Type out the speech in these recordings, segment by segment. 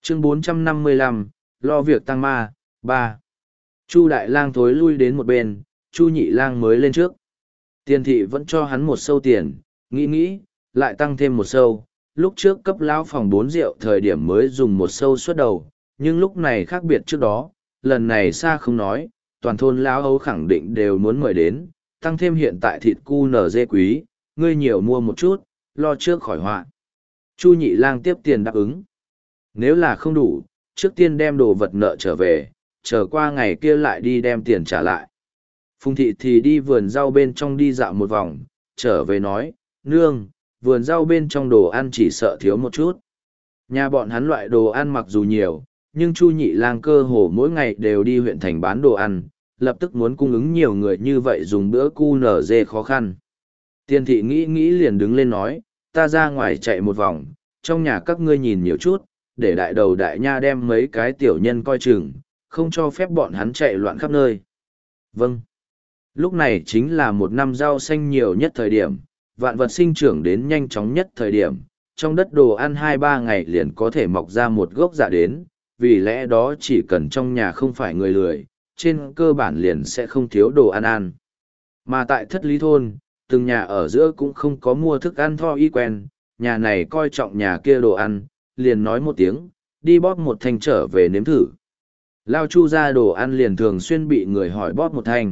Chương 455, lo việc tăng ma, 3. Chu Đại Lang thối lui đến một bên, Chu Nhị Lang mới lên trước. Tiền thị vẫn cho hắn một sâu tiền, nghĩ, lại tăng thêm một sâu. Lúc trước cấp lão phòng 4 rượu thời điểm mới dùng một sâu suốt đầu, nhưng lúc này khác biệt trước đó, lần này xa không nói, toàn thôn lão Âu khẳng định đều muốn mời đến, tăng thêm hiện tại thịt cu nở dê quý, ngươi nhiều mua một chút, lo trước khỏi họa. Chu Nhị Lang tiếp tiền đáp ứng. Nếu là không đủ, trước tiên đem đồ vật nợ trở về, chờ qua ngày kia lại đi đem tiền trả lại. Phùng thị thì đi vườn rau bên trong đi dạo một vòng, trở về nói, nương, vườn rau bên trong đồ ăn chỉ sợ thiếu một chút. Nhà bọn hắn loại đồ ăn mặc dù nhiều, nhưng Chu Nhị Lang cơ hồ mỗi ngày đều đi huyện thành bán đồ ăn, lập tức muốn cung ứng nhiều người như vậy dùng bữa cu nở dê khó khăn. Tiền thị nghĩ liền đứng lên nói, ta ra ngoài chạy một vòng, trong nhà các ngươi nhìn nhiều chút, để đại đầu đại nha đem mấy cái tiểu nhân coi chừng, không cho phép bọn hắn chạy loạn khắp nơi. Vâng. Lúc này chính là một năm rau xanh nhiều nhất thời điểm, vạn vật sinh trưởng đến nhanh chóng nhất thời điểm, trong đất đồ ăn 2-3 ngày liền có thể mọc ra một gốc dạ đến, vì lẽ đó chỉ cần trong nhà không phải người lười, trên cơ bản liền sẽ không thiếu đồ ăn ăn. Mà tại Thất Lý Thôn, từng nhà ở giữa cũng không có mua thức ăn tho y quen, nhà này coi trọng nhà kia đồ ăn, liền nói một tiếng, đi bóp một thanh trở về nếm thử. Lao Chu ra đồ ăn liền thường xuyên bị người hỏi bóp một thanh.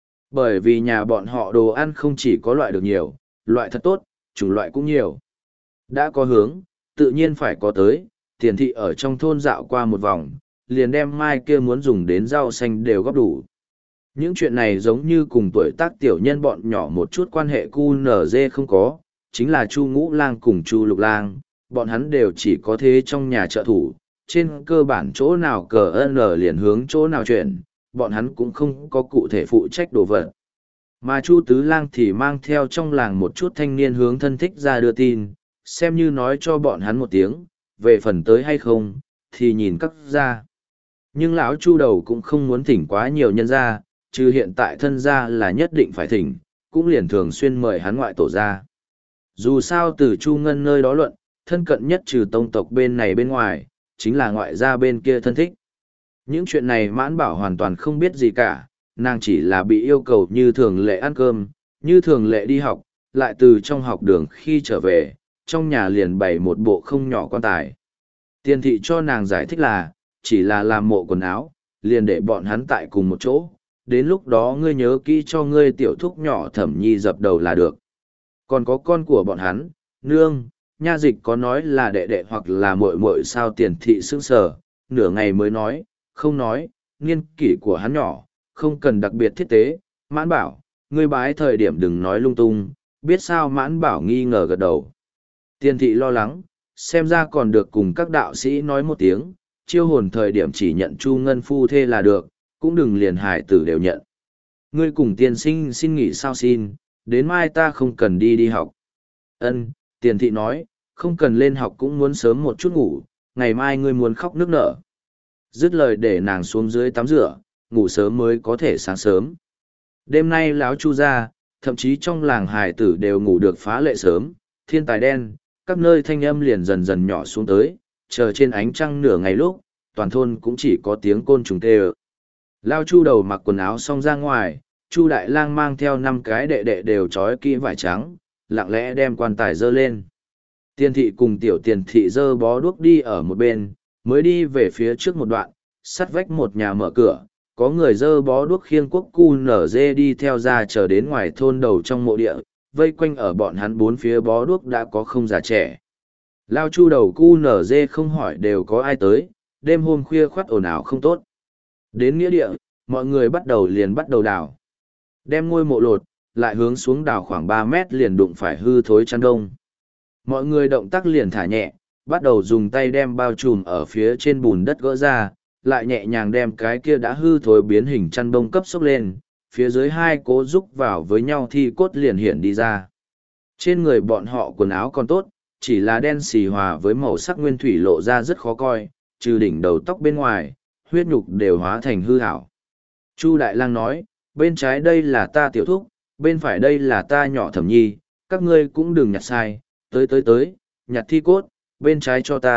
Bởi vì nhà bọn họ đồ ăn không chỉ có loại được nhiều, loại thật tốt, chủng loại cũng nhiều. Đã có hướng, tự nhiên phải có tới, tiền thị ở trong thôn dạo qua một vòng, liền đem mai kia muốn dùng đến rau xanh đều góp đủ. Những chuyện này giống như cùng tuổi tác tiểu nhân bọn nhỏ một chút quan hệ cu nở dê không có, chính là Chu Ngũ Lang cùng Chu Lục Lang, bọn hắn đều chỉ có thế trong nhà trợ thủ, trên cơ bản chỗ nào cờ ơn liền hướng chỗ nào chuyển, bọn hắn cũng không có cụ thể phụ trách đồ vật. Mà Chu Tứ Lang thì mang theo trong làng một chút thanh niên hướng thân thích ra đưa tin, xem như nói cho bọn hắn một tiếng, về phần tới hay không, thì nhìn các ra. Nhưng lão Chu đầu cũng không muốn thỉnh quá nhiều nhân ra, trừ hiện tại thân gia là nhất định phải thỉnh, cũng liền thường xuyên mời hắn ngoại tổ ra. Dù sao từ Chu Ngân nơi đó luận, thân cận nhất trừ tông tộc bên này bên ngoài, chính là ngoại gia bên kia thân thích. Những chuyện này Mãn Bảo hoàn toàn không biết gì cả, nàng chỉ là bị yêu cầu như thường lệ ăn cơm, như thường lệ đi học, lại từ trong học đường khi trở về, trong nhà liền bày một bộ không nhỏ quan tài. Tiền thị cho nàng giải thích là, chỉ là làm mộ quần áo, liền để bọn hắn tại cùng một chỗ, đến lúc đó ngươi nhớ kỹ cho ngươi tiểu thúc nhỏ Thẩm Nhi dập đầu là được. Còn có con của bọn hắn, nương, nha dịch có nói là đệ đệ hoặc là muội muội sao? Tiền thị sững sờ, nửa ngày mới nói, không nói, niên kỷ của hắn nhỏ, không cần đặc biệt thiết tế. Mãn Bảo, ngươi bái thời điểm đừng nói lung tung, biết sao? Mãn Bảo nghi ngờ gật đầu. Tiền thị lo lắng, xem ra còn được cùng các đạo sĩ nói một tiếng, chiêu hồn thời điểm chỉ nhận Chu Ngân phu thê là được, cũng đừng liền hải tử đều nhận. Ngươi cùng tiên sinh xin nghỉ sao? Xin, đến mai ta không cần đi học. Ân, tiền thị nói, không cần lên học cũng muốn sớm một chút ngủ, ngày mai ngươi muốn khóc nức nở. Dứt lời để nàng xuống dưới tắm rửa, ngủ sớm mới có thể sáng sớm. Đêm nay láo Chu ra, thậm chí trong làng hải tử đều ngủ được phá lệ sớm, thiên tài đen, các nơi thanh âm liền dần dần nhỏ xuống tới, chờ trên ánh trăng nửa ngày lúc, toàn thôn cũng chỉ có tiếng côn trùng tê ợ. Lao Chu đầu mặc quần áo xong ra ngoài, Chu Đại Lang mang theo 5 cái đệ đệ đều trói kỹ vải trắng, lặng lẽ đem quan tài dơ lên. Tiền thị cùng tiểu tiền thị dơ bó đuốc đi ở một bên, mới đi về phía trước một đoạn, sắt vách một nhà mở cửa, có người dơ bó đuốc khiêng quốc cu nở dê đi theo ra chờ đến ngoài thôn đầu trong mộ địa, vây quanh ở bọn hắn bốn phía bó đuốc đã có không già trẻ. Lao Chu đầu cu nở dê không hỏi đều có ai tới, đêm hôm khuya khoắt ồn ào không tốt. Đến nghĩa địa, mọi người bắt đầu đào. Đem ngôi mộ lột, lại hướng xuống đào khoảng 3 mét liền đụng phải hư thối chăn đông. Mọi người động tác liền thả nhẹ, bắt đầu dùng tay đem bao trùm ở phía trên bùn đất gỡ ra, lại nhẹ nhàng đem cái kia đã hư thối biến hình chăn đông cấp sốc lên, phía dưới hai cố rúc vào với nhau thì cốt liền hiện đi ra. Trên người bọn họ quần áo còn tốt, chỉ là đen xì hòa với màu sắc nguyên thủy lộ ra rất khó coi, trừ đỉnh đầu tóc bên ngoài, huyết nhục đều hóa thành hư hảo. Chu Đại Lang nói, bên trái đây là ta tiểu thúc, bên phải đây là ta nhỏ Thẩm Nhi, các ngươi cũng đừng nhặt sai, tới, nhặt thi cốt, bên trái cho ta,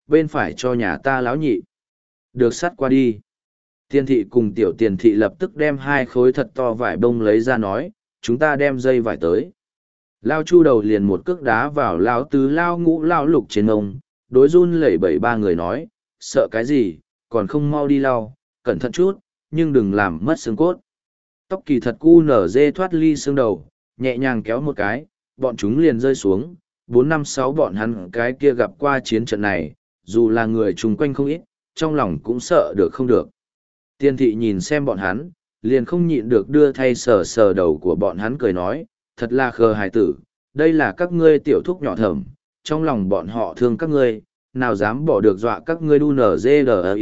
bên phải cho nhà ta lão nhị. Được sắt qua đi. Tiền thị cùng tiểu tiền thị lập tức đem hai khối thật to vải bông lấy ra nói, chúng ta đem dây vải tới. Lao Chu đầu liền một cước đá vào lao tứ lao ngũ lao lục trên ông, đối run lẩy bẩy ba người nói, sợ cái gì, còn không mau đi lau, cẩn thận chút, nhưng đừng làm mất xương cốt. Tóc kỳ thật cu nở dê thoát ly xương đầu, nhẹ nhàng kéo một cái, bọn chúng liền rơi xuống, 4-5-6 bọn hắn cái kia gặp qua chiến trận này, dù là người chung quanh không ít, trong lòng cũng sợ được không được. Tiên thị nhìn xem bọn hắn, liền không nhịn được đưa thay sờ sờ đầu của bọn hắn cười nói, thật là khờ hài tử, đây là các ngươi tiểu thúc nhỏ thẩm, trong lòng bọn họ thương các ngươi, nào dám bỏ được dọa các ngươi đu nở dê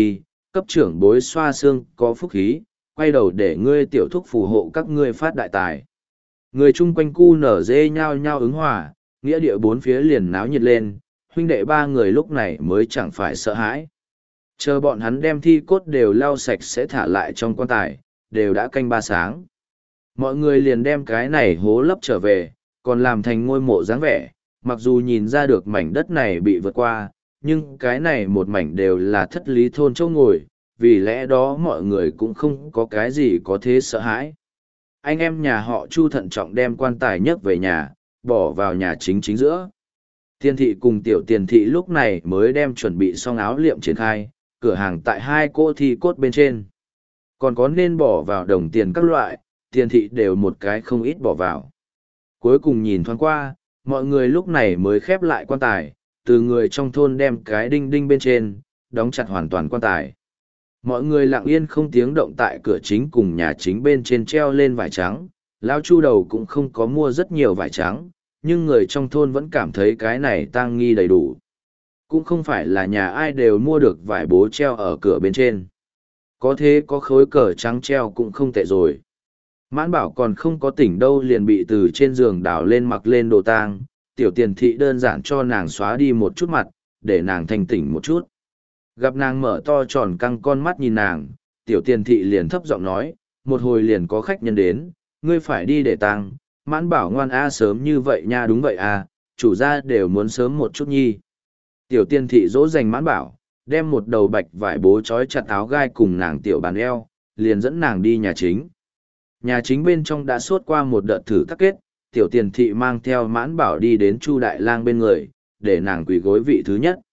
cấp trưởng bối xoa xương có phúc khí, quay đầu để ngươi tiểu thúc phù hộ các ngươi phát đại tài. Người chung quanh cu nở dê nhao nhao ứng hòa, nghĩa địa bốn phía liền náo nhiệt lên, huynh đệ ba người lúc này mới chẳng phải sợ hãi. Chờ bọn hắn đem thi cốt đều lau sạch sẽ thả lại trong quan tài, đều đã canh 3 sáng. Mọi người liền đem cái này hố lấp trở về, còn làm thành ngôi mộ dáng vẻ, mặc dù nhìn ra được mảnh đất này bị vượt qua, nhưng cái này một mảnh đều là thất lý thôn châu ngồi, vì lẽ đó mọi người cũng không có cái gì có thế sợ hãi. Anh em nhà họ Chu thận trọng đem quan tài nhấc về nhà, bỏ vào nhà chính giữa. Tiền thị cùng tiểu tiền thị lúc này mới đem chuẩn bị xong áo liệm triển khai, cửa hàng tại hai cỗ thi cốt bên trên. Còn có nên bỏ vào đồng tiền các loại, tiền thị đều một cái không ít bỏ vào. Cuối cùng nhìn thoáng qua, mọi người lúc này mới khép lại quan tài, từ người trong thôn đem cái đinh đinh bên trên, đóng chặt hoàn toàn quan tài. Mọi người lặng yên không tiếng động tại cửa chính cùng nhà chính bên trên treo lên vải trắng, lão Chu đầu cũng không có mua rất nhiều vải trắng, nhưng người trong thôn vẫn cảm thấy cái này tang nghi đầy đủ. Cũng không phải là nhà ai đều mua được vải bố treo ở cửa bên trên. Có thế có khối cờ trắng treo cũng không tệ rồi. Mãn bảo còn không có tỉnh đâu liền bị từ trên giường đảo lên mặc lên đồ tang, tiểu tiền thị đơn giản cho nàng xóa đi một chút mặt, để nàng thanh tỉnh một chút. Gặp nàng mở to tròn căng con mắt nhìn nàng, tiểu tiền thị liền thấp giọng nói, một hồi liền có khách nhân đến, ngươi phải đi để tang. Mãn bảo ngoan a sớm như vậy nha, đúng vậy à, chủ gia đều muốn sớm một chút nhi. Tiểu tiền thị dỗ dành mãn bảo, đem một đầu bạch vải bố trói chặt áo gai cùng nàng tiểu bàn eo, liền dẫn nàng đi nhà chính. Nhà chính bên trong đã sốt qua một đợt thử tắc kết, tiểu tiền thị mang theo mãn bảo đi đến Chu Đại Lang bên người, để nàng quỳ gối vị thứ nhất.